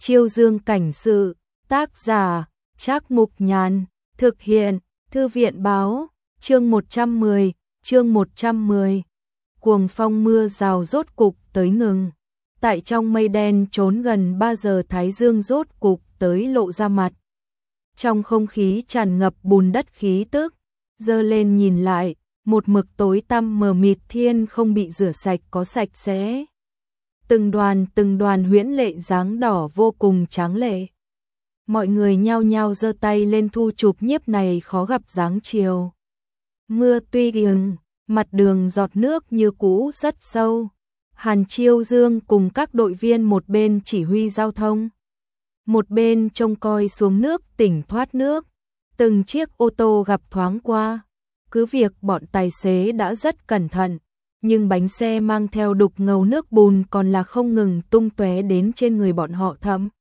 Chiêu Dương cảnh sự, tác giả, Trác Mục Nhàn, thực hiện, Thư viện báo, chương 110. Cuồng phong mưa rào rốt cục tới ngừng. Tại trong mây đen trốn gần 3 giờ thái dương rốt cục tới lộ ra mặt. Trong không khí tràn ngập bùn đất khí tức, dơ lên nhìn lại, một mực tối tăm mờ mịt thiên không bị rửa sạch có sạch sẽ. Từng đoàn huyễn lệ dáng đỏ vô cùng tráng lệ. Mọi người nhao nhao giơ tay lên thu chụp nhiếp này khó gặp dáng chiều. Mưa tuy ngừng, mặt đường giọt nước như cũ rất sâu. Hàn Chiêu Dương cùng các đội viên một bên chỉ huy giao thông, một bên trông coi xuống nước tỉnh thoát nước. Từng chiếc ô tô gặp thoáng qua, cứ việc bọn tài xế đã rất cẩn thận, nhưng bánh xe mang theo đục ngầu nước bùn còn là không ngừng tung tóe đến trên người bọn họ, thậm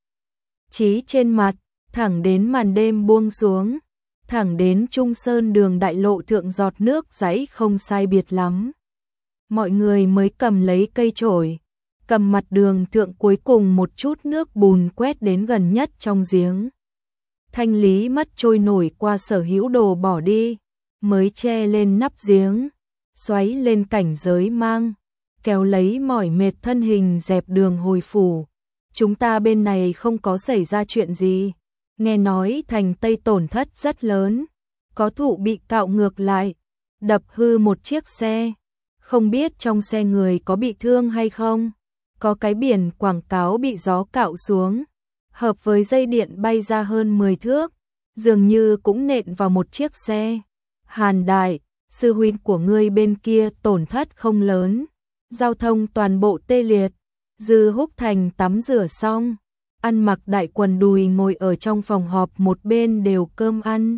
chí trên mặt, thẳng đến màn đêm buông xuống, thẳng đến Trung Sơn đường đại lộ thượng giọt nước dãy không sai biệt lắm. Mọi người mới cầm lấy cây chổi, cầm mặt đường thượng cuối cùng một chút nước bùn quét đến gần nhất trong giếng. Thanh lý mất trôi nổi qua sở hữu đồ bỏ đi, mới che lên nắp giếng, xoáy lên cảnh giới mang, kéo lấy mỏi mệt thân hình dẹp đường hồi phủ. Chúng ta bên này không có xảy ra chuyện gì, nghe nói thành Tây tổn thất rất lớn, có thụ bị cạo ngược lại, đập hư một chiếc xe, không biết trong xe người có bị thương hay không, có cái biển quảng cáo bị gió cạo xuống, hợp với dây điện bay ra hơn 10 thước, dường như cũng nện vào một chiếc xe. Hàn Đại, sư huynh của ngươi bên kia tổn thất không lớn, giao thông toàn bộ tê liệt. Dư Húc Thành tắm rửa xong, ăn mặc đại quần đùi ngồi ở trong phòng họp, một bên đều cơm ăn,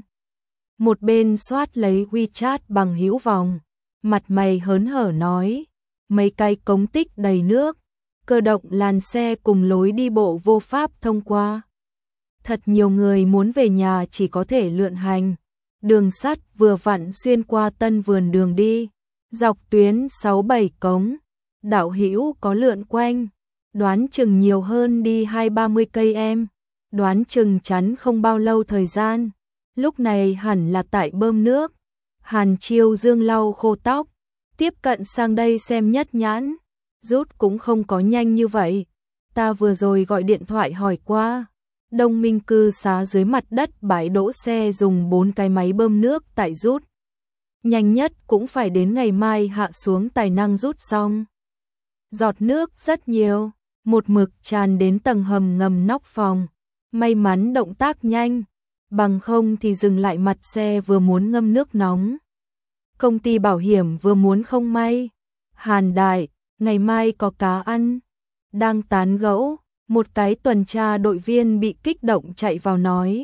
một bên soát lấy WeChat bằng hữu vòng, mặt mày hớn hở nói, mấy cái cống tích đầy nước, cơ động làn xe cùng lối đi bộ vô pháp thông qua. Thật nhiều người muốn về nhà chỉ có thể lượn hành, đường sắt vừa vặn xuyên qua Tân Vườn đường đi, dọc tuyến 6-7 cống. Đạo hữu có lượn quanh, đoán chừng nhiều hơn đi 20-30 cây em, đoán chừng chắn không bao lâu thời gian, lúc này hẳn là tại bơm nước. Hàn Chiêu Dương lau khô tóc, tiếp cận sang đây xem nhất nhãn, rút cũng không có nhanh như vậy, ta vừa rồi gọi điện thoại hỏi qua, Đông Minh cư xá dưới mặt đất bãi đỗ xe dùng 4 cái máy bơm nước tại rút. Nhanh nhất cũng phải đến ngày mai hạ xuống tài năng rút xong. Giọt nước rất nhiều, một mực tràn đến tầng hầm ngầm nóc phòng, may mắn động tác nhanh, bằng không thì dừng lại mặt xe vừa muốn ngâm nước nóng. Công ty bảo hiểm vừa muốn không may. Hàn Đại, ngày mai có cá ăn. Đang tán gẫu, một cái tuần tra đội viên bị kích động chạy vào nói.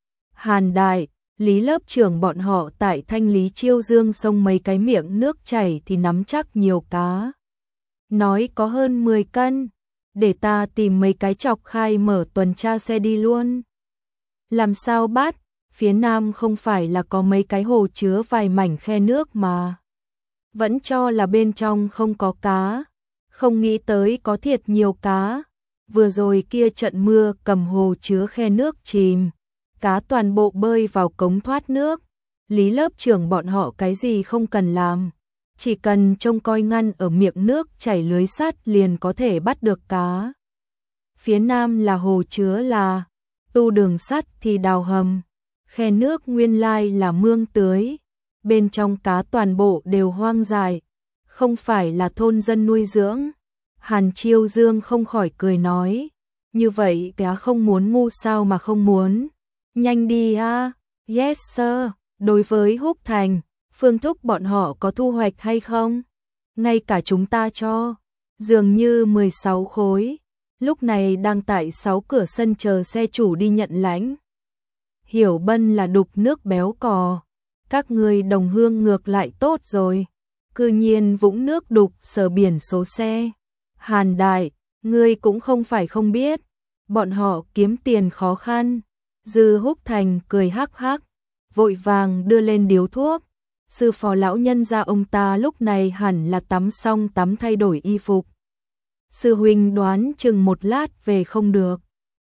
Hàn Đại, Lý lớp trưởng bọn họ tại thanh lý Chiêu Dương sông mấy cái miệng nước chảy thì nắm chắc nhiều cá. Nói có hơn 10 cân, để ta tìm mấy cái chọc khai mở tuần tra xe đi luôn. Làm sao bắt, phía nam không phải là có mấy cái hồ chứa vài mảnh khe nước mà. Vẫn cho là bên trong không có cá, không nghĩ tới có thiệt nhiều cá. Vừa rồi kia trận mưa cầm hồ chứa khe nước chìm, cá toàn bộ bơi vào cống thoát nước. Lý lớp trưởng bọn họ cái gì không cần làm, chỉ cần trông coi ngăn ở miệng nước chảy lưới sắt liền có thể bắt được cá. Phía nam là hồ chứa là, tu đường sắt thì đào hầm, khe nước nguyên lai là mương tưới, bên trong cá toàn bộ đều hoang dại, không phải là thôn dân nuôi dưỡng. Hàn Chiêu Dương không khỏi cười nói, như vậy cá không muốn ngu sao mà không muốn. Nhanh đi a. Yes sir. Đối với Húc Thành, Phương Thúc bọn họ có thu hoạch hay không? Ngay cả chúng ta cho, dường như 16 khối, lúc này đang tại 6 cửa sân chờ xe chủ đi nhận lãnh. Hiểu Bân là đục nước béo cò, các người đồng hương ngược lại tốt rồi, cư nhiên vũng nước đục sờ biển số xe. Hàn Đại, ngươi cũng không phải không biết, bọn họ kiếm tiền khó khăn. Dư Húc Thành cười hắc hắc, vội vàng đưa lên điếu thuốc. Sư phó lão nhân gia ông ta lúc này hẳn là tắm xong tắm thay đổi y phục. Sư huynh đoán chừng một lát về không được,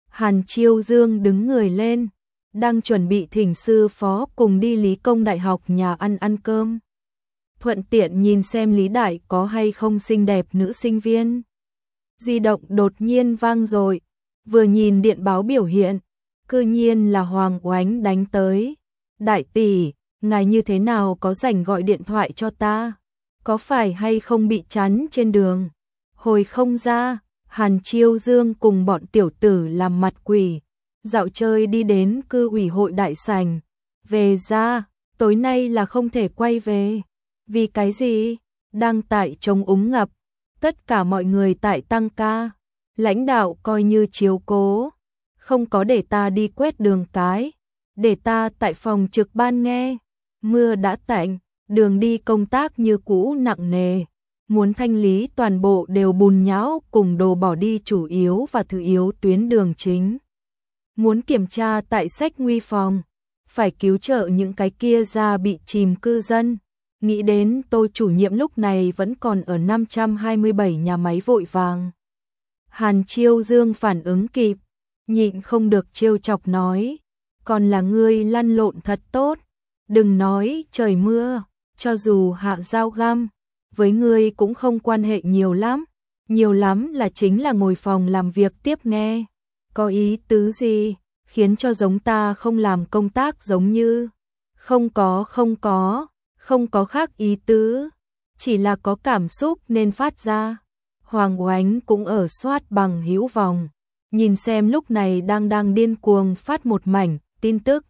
Hàn Chiêu Dương đứng người lên, đang chuẩn bị thỉnh sư phó cùng đi Lý Công Đại học nhà ăn cơm. Thuận tiện nhìn xem Lý Đại có hay không xinh đẹp nữ sinh viên. Di động đột nhiên vang rồi, vừa nhìn điện báo biểu hiện, cư nhiên là Hoàng Oánh đánh tới. Đại tỷ, ngài như thế nào có rảnh gọi điện thoại cho ta? Có phải hay không bị chắn trên đường? Hồi không ra, Hàn Chiêu Dương cùng bọn tiểu tử làm mặt quỷ, dạo chơi đi đến cư ủy hội đại sảnh. Về ra, tối nay là không thể quay về. Vì cái gì? Đang tại trống úng ngập, tất cả mọi người tại tăng ca. Lãnh đạo coi như chiếu cố, không có để ta đi quét đường cái, để ta tại phòng trực ban nghe. Mưa đã tạnh, đường đi công tác như cũ nặng nề, muốn thanh lý toàn bộ đều bùn nhão cùng đồ bỏ đi chủ yếu và thứ yếu tuyến đường chính. Muốn kiểm tra tại sách nguy phòng, phải cứu trợ những cái kia ra bị chìm cư dân. Nghĩ đến tôi chủ nhiệm lúc này vẫn còn ở 527 nhà máy vội vàng. Hàn Chiêu Dương phản ứng kịp, nhịn không được trêu chọc nói, còn là ngươi lăn lộn thật tốt, đừng nói trời mưa, cho dù hạ dao găm, với ngươi cũng không quan hệ nhiều lắm là chính là ngồi phòng làm việc tiếp nghe. Có ý tứ gì, khiến cho giống ta không làm công tác giống như, không có khác ý tứ, chỉ là có cảm xúc nên phát ra. Hoàng Oánh cũng ở soát bằng hữu vòng, nhìn xem lúc này đang điên cuồng phát một mảnh tin tức.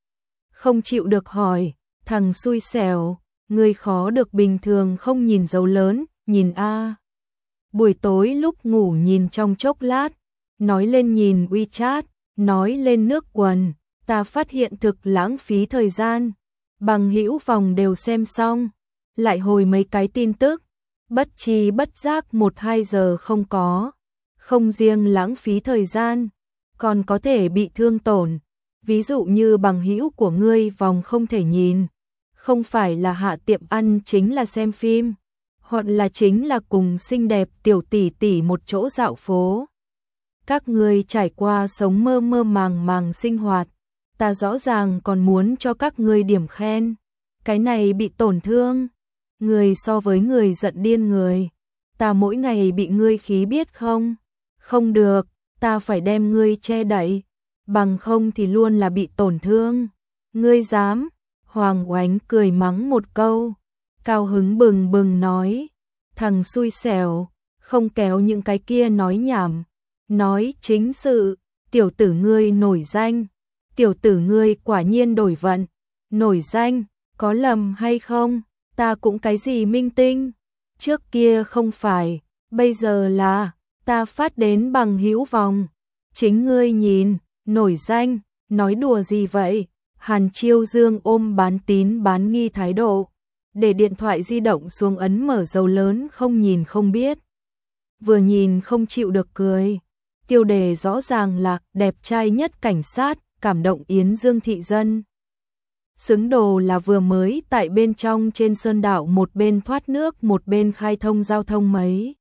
Không chịu được hỏi, thằng xui xẻo, người khó được bình thường không nhìn dấu lớn, nhìn a. Buổi tối lúc ngủ nhìn trong chốc lát, nói lên nhìn WeChat, nói lên nước quần, ta phát hiện thực lãng phí thời gian. Bằng hữu vòng đều xem xong, lại hồi mấy cái tin tức, bất tri bất giác 1-2 giờ không có. Không riêng lãng phí thời gian, còn có thể bị thương tổn. Ví dụ như bằng hữu của ngươi vòng không thể nhìn, không phải là hạ tiệm ăn chính là xem phim, hoặc là chính là cùng xinh đẹp tiểu tỷ tỷ một chỗ dạo phố. Các ngươi trải qua sống mơ mơ màng sinh hoạt, ta rõ ràng còn muốn cho các ngươi điểm khen. Cái này bị tổn thương, người so với người giận điên người. Ta mỗi ngày bị ngươi khí biết không? Không được, ta phải đem ngươi che đậy, bằng không thì luôn là bị tổn thương. Ngươi dám? Hoàng Oánh cười mắng một câu, cao hứng bừng bừng nói, thằng xui xẻo, không kéo những cái kia nói nhảm, nói chính sự, tiểu tử ngươi nổi danh, tiểu tử ngươi quả nhiên đổi vận, nổi danh, có lầm hay không, ta cũng cái gì minh tinh, trước kia không phải, bây giờ là, ta phát đến bằng hữu vòng, chính ngươi nhìn, nổi danh, nói đùa gì vậy? Hàn Chiêu Dương ôm bán tín bán nghi thái độ, để điện thoại di động xuống ấn mở dấu lớn không nhìn không biết. Vừa nhìn không chịu được cười, tiêu đề rõ ràng là đẹp trai nhất cảnh sát, cảm động Yến Dương thị dân. Xứng đồ là vừa mới tại bên trong trên sơn đảo một bên thoát nước một bên khai thông giao thông mấy.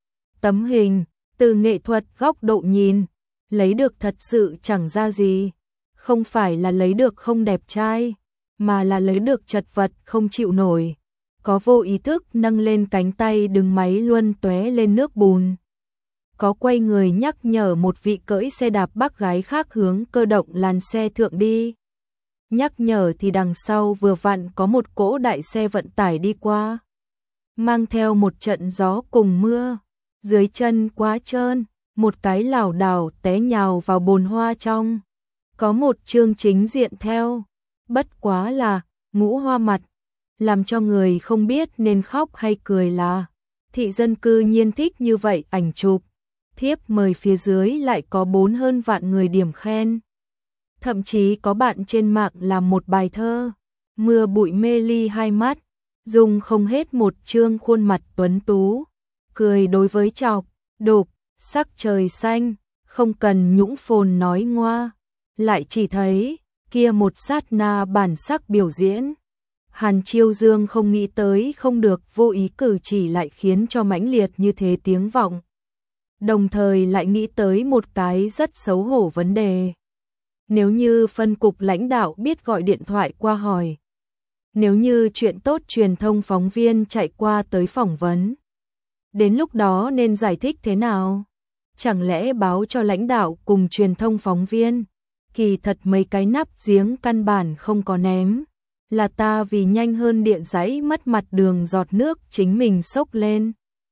Tấm hình, từ nghệ thuật góc độ nhìn, lấy được thật sự chẳng ra gì. Không phải là lấy được không đẹp trai, mà là lấy được chật vật không chịu nổi. Có vô ý thức nâng lên cánh tay đứng máy luân tóe lên nước bùn. Có quay người nhắc nhở một vị cưỡi xe đạp bác gái khác hướng cơ động làn xe thượng đi. Nhắc nhở thì đằng sau vừa vặn có một cỗ đại xe vận tải đi qua. Mang theo một trận gió cùng mưa, dưới chân quá trơn, một cái lảo đảo té nhào vào bồn hoa trong. Có một chương chính diện theo, bất quá là ngũ hoa mặt, làm cho người không biết nên khóc hay cười là. Thị dân cư nhiên thích như vậy ảnh chụp, thiếp mời phía dưới lại có 4 hơn vạn người điểm khen. Thậm chí có bạn trên mạng làm một bài thơ, mưa bụi mê ly hai mắt, dùng không hết một chương khuôn mặt tuấn tú, cười đối với chọc, đục, sắc trời xanh, không cần nhũng phồn nói ngoa. Lại chỉ thấy, kia một sát na bản sắc biểu diễn. Hàn Chiêu Dương không nghĩ tới không được vô ý cử chỉ lại khiến cho mãnh liệt như thế tiếng vọng. đồng thời lại nghĩ tới một cái rất xấu hổ vấn đề. Nếu như phân cục lãnh đạo biết gọi điện thoại qua hỏi, nếu như chuyện tốt truyền thông phóng viên chạy qua tới phỏng vấn, đến lúc đó nên giải thích thế nào? Chẳng lẽ báo cho lãnh đạo cùng truyền thông phóng viên, kỳ thật mấy cái nắp giếng căn bản không có ném, là ta vì nhanh hơn điện giấy mất mặt đường giọt nước chính mình xốc lên.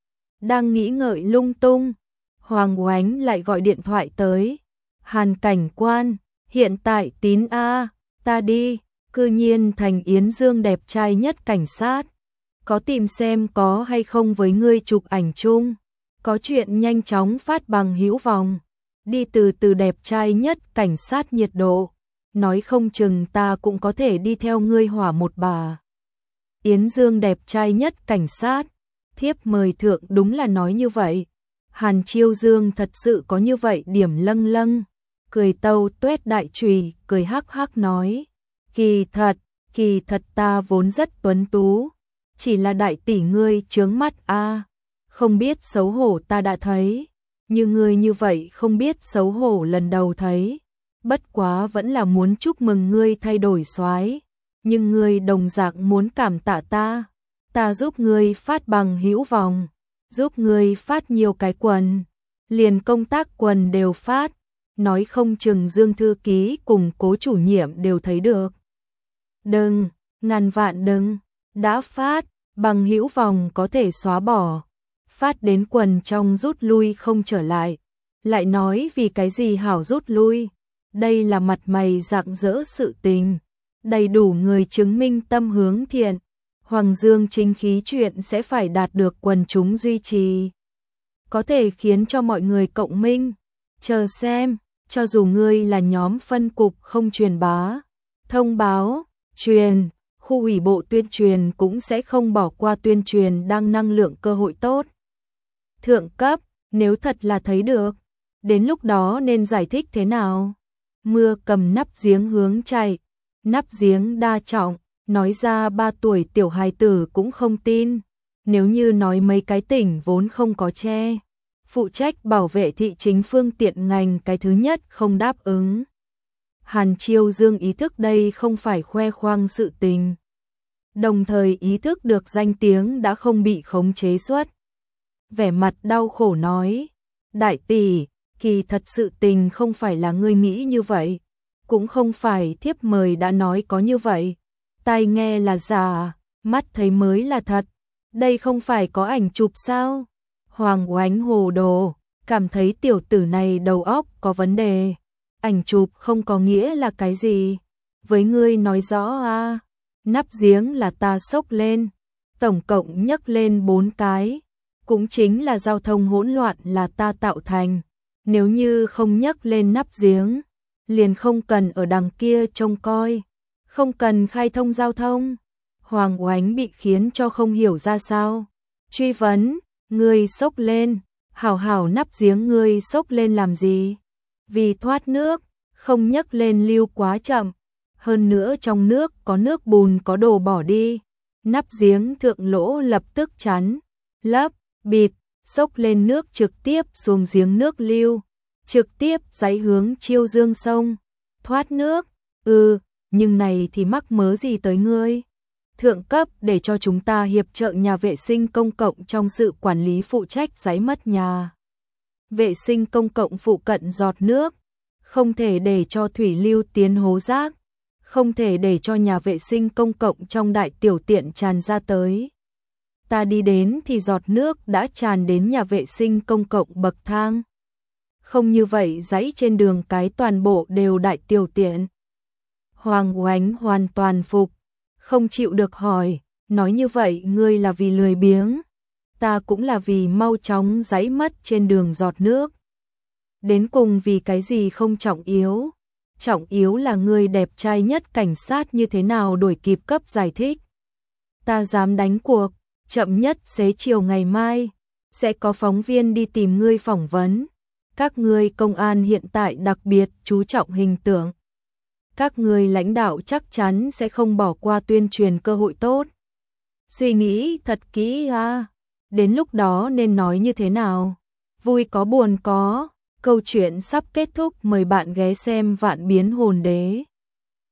Đang nghĩ ngợi lung tung, Hoàng Oánh lại gọi điện thoại tới. Hàn cảnh quan, hiện tại Tín a, ta đi, cư nhiên thành Yến Dương đẹp trai nhất cảnh sát. Có tìm xem có hay không với ngươi chụp ảnh chung. Có chuyện nhanh chóng phát bằng hữu vòng. Đi từ từ đẹp trai nhất cảnh sát nhiệt độ. Nói không chừng ta cũng có thể đi theo ngươi hỏa một bà. Yến Dương đẹp trai nhất cảnh sát. Thiếp mời thượng đúng là nói như vậy. Hàn Chiêu Dương thật sự có như vậy điểm lâng lâng. Cười tâu tuét đại chùy, cười hắc hắc nói. Kỳ thật ta vốn rất tuấn tú. Chỉ là đại tỷ ngươi chướng mắt a, không biết xấu hổ ta đã thấy. Như ngươi như vậy không biết xấu hổ lần đầu thấy. Bất quá vẫn là muốn chúc mừng ngươi thay đổi soái. Nhưng ngươi đồng dạng muốn cảm tạ ta. Ta giúp ngươi phát bằng hữu vòng. Giúp ngươi phát nhiều cái quần. Liền công tác quần đều phát. Nói không chừng Dương thư ký cùng Cố chủ nhiệm đều thấy được. Đừng, ngàn vạn đừng. Đã phát, bằng hữu vòng có thể xóa bỏ. Phát đến quần trong rút lui không trở lại. Lại nói vì cái gì hảo rút lui. Đây là mặt mày rạng rỡ sự tình. Đầy đủ người chứng minh tâm hướng thiện. Hoàng Dương chính khí chuyện sẽ phải đạt được quần chúng duy trì. Có thể khiến cho mọi người cộng minh. Chờ xem, cho dù ngươi là nhóm phân cục không truyền bá, thông báo, truyền, khu ủy bộ tuyên truyền cũng sẽ không bỏ qua tuyên truyền đăng năng lượng cơ hội tốt. Thượng cấp, nếu thật là thấy được, đến lúc đó nên giải thích thế nào? Mưa cầm nắp giếng hướng chạy, nắp giếng đa trọng, nói ra 3 tuổi tiểu hài tử cũng không tin. Nếu như nói mấy cái tỉnh vốn không có che, phụ trách bảo vệ thị chính phương tiện ngành cái thứ nhất không đáp ứng. Hàn Chiêu Dương ý thức đây không phải khoe khoang sự tình. Đồng thời ý thức được danh tiếng đã không bị khống chế suất. Vẻ mặt đau khổ nói, đại tỷ, kỳ thật sự tình không phải là ngươi nghĩ như vậy. Cũng không phải thiếp mời đã nói có như vậy. Tai nghe là giả, mắt thấy mới là thật. Đây không phải có ảnh chụp sao? Hoàng Oánh hồ đồ, cảm thấy tiểu tử này đầu óc có vấn đề. Ảnh chụp không có nghĩa là cái gì? Với ngươi nói rõ a, nắp giếng là ta xốc lên, tổng cộng nhấc lên 4 cái. Cũng chính là giao thông hỗn loạn là ta tạo thành. Nếu như không nhấc lên nắp giếng, liền không cần ở đằng kia trông coi, không cần khai thông giao thông. Hoàng Oánh bị khiến cho không hiểu ra sao. Truy vấn, ngươi xốc lên, hảo hảo nắp giếng ngươi xốc lên làm gì? Vì thoát nước, không nhấc lên lưu quá chậm. Hơn nữa trong nước có nước bùn có đồ bỏ đi. Nắp giếng thượng lỗ lập tức chắn, lấp, bịt, xốc lên nước trực tiếp xuống giếng nước lưu. Trực tiếp giấy hướng Chiêu Dương sông. Thoát nước, nhưng này thì mắc mớ gì tới ngươi? Thượng cấp để cho chúng ta hiệp trợ nhà vệ sinh công cộng trong sự quản lý phụ trách giấy mất nhà. Vệ sinh công cộng phụ cận giọt nước, không thể để cho thủy lưu tiến hố rác, không thể để cho nhà vệ sinh công cộng trong đại tiểu tiện tràn ra tới. Ta đi đến thì giọt nước đã tràn đến nhà vệ sinh công cộng bậc thang. Không như vậy dãy trên đường cái toàn bộ đều đại tiểu tiện. Hoàng Oánh hoàn toàn phục, không chịu được hỏi, nói như vậy ngươi là vì lười biếng, ta cũng là vì mau chóng dãy mất trên đường giọt nước. Đến cùng vì cái gì không trọng yếu là ngươi đẹp trai nhất cảnh sát như thế nào đuổi kịp cấp giải thích. Ta dám đánh cuộc, chậm nhất xế chiều ngày mai, sẽ có phóng viên đi tìm ngươi phỏng vấn. Các ngươi công an hiện tại đặc biệt chú trọng hình tượng. Các ngươi lãnh đạo chắc chắn sẽ không bỏ qua tuyên truyền cơ hội tốt. Suy nghĩ thật kỹ a, đến lúc đó nên nói như thế nào? Vui có buồn có, câu chuyện sắp kết thúc, mời bạn ghé xem Vạn Biến Hồn Đế.